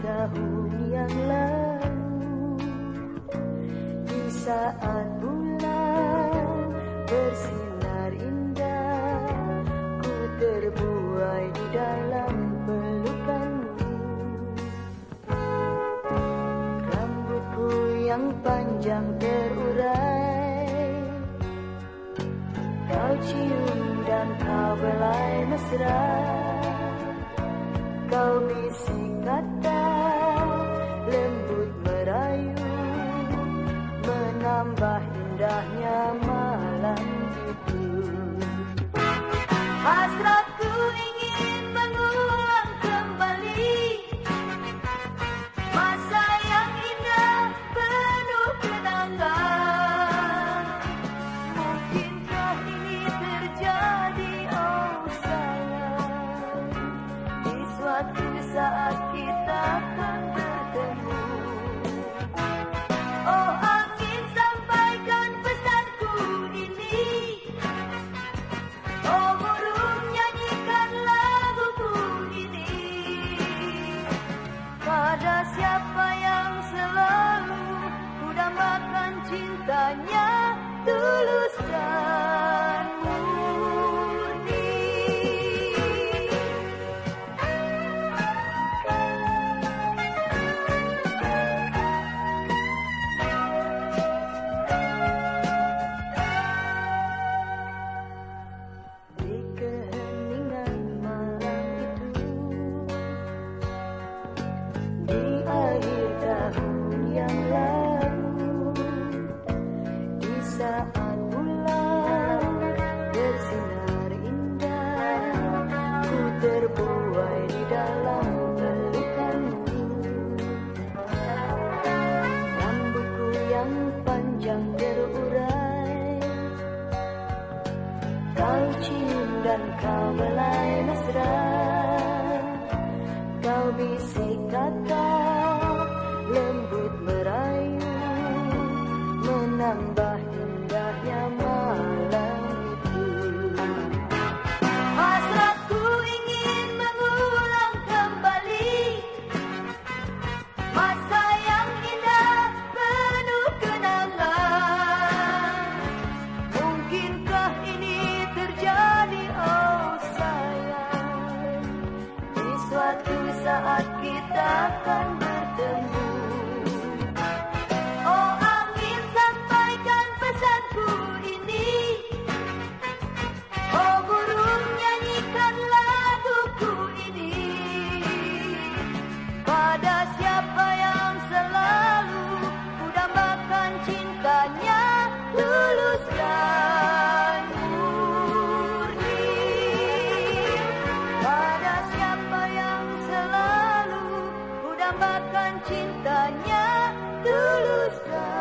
tahun yang lalu, di saat bulan bersinar indah, ku terbuai di dalam pelukanmu. Rambutku yang panjang terurai, kau cium dan kau belai mesra. Kau bisik kata lembut merayu, menambah indahnya malam itu. Hasratku ingin mengulang kembali masa yang indah penuh kenangan. Mungkinkah ini terjadi, oh sayang, di suatu saat kita akan bertemu. Oh angin, sampaikan pesanku ini. Oh burung, nyanyikan laguku ini. Pada siapa yang selalu ku dambakan cintanya tulus dan murni. Di keheningan malam itu, di akhir tahun yang lalu, di saat bulan bersinar indah, ku terbuai di dalam pelukanmu. Rambutku yang panjang terurai, kau cium dan kau belai mesra. Kau bisik kata lembut merayu, menambah indahnya malam itu. Hasratku ingin mengulang kembali masa yang indah penuh kenangan. Mungkinkah ini terjadi, oh sayang, di suatu saat kita akan bertemu. Oh angin, sampaikan pesanku ini. Oh burung, nyanyikan laguku ini. Pada siapa yang selalu ku dambakan cintanya tulus dan murni. Pada siapa yang selalu ku dambakan cintanya tulus dan